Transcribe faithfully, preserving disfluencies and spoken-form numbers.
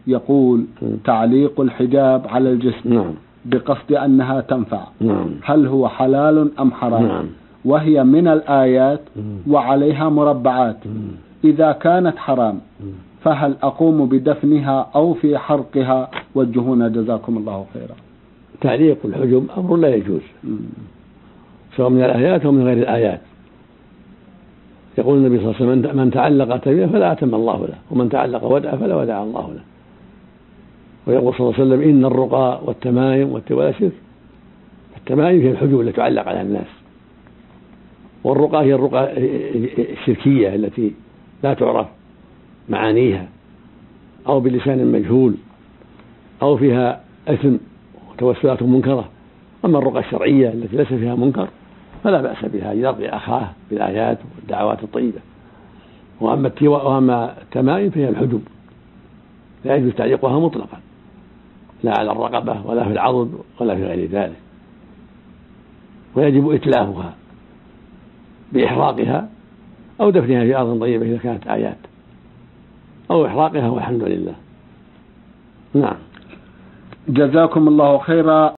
يقول تعليق الحجاب على الجسم نعم. بقصد أنها تنفع، نعم. هل هو حلال أم حرام؟ نعم. وهي من الآيات وعليها مربعات. إذا كانت حرام فهل أقوم بدفنها أو في حرقها؟ وجهونا جزاكم الله خيرا. تعليق الحجب أمر لا يجوز سواء من الآيات أو من غير الآيات. يقول النبي صلى الله عليه وسلم من تعلق تميمة فلا أتم الله له، ومن تعلق ودع فلا ودع الله له. ويقول صلى الله عليه وسلم إن الرقى والتمايم والتوالى شرك. التمايم هي الحجب التي تعلق على الناس، والرقى هي الرقى الشركية التي لا تعرف معانيها أو بلسان مجهول أو فيها إثم وتوسلات منكرة. أما الرقى الشرعية التي ليس فيها منكر فلا بأس بها يرقي أخاه بالآيات والدعوات الطيبة. وأما وأما التمائم فهي الحجب لا يجوز تعليقها مطلقا، لا على الرقبة ولا في العضد ولا في غير ذلك، ويجب إتلافها بإحراقها أو دفنها في أرض طيبة إذا كانت آيات، أو إحراقها والحمد لله. نعم. جزاكم الله خيرا.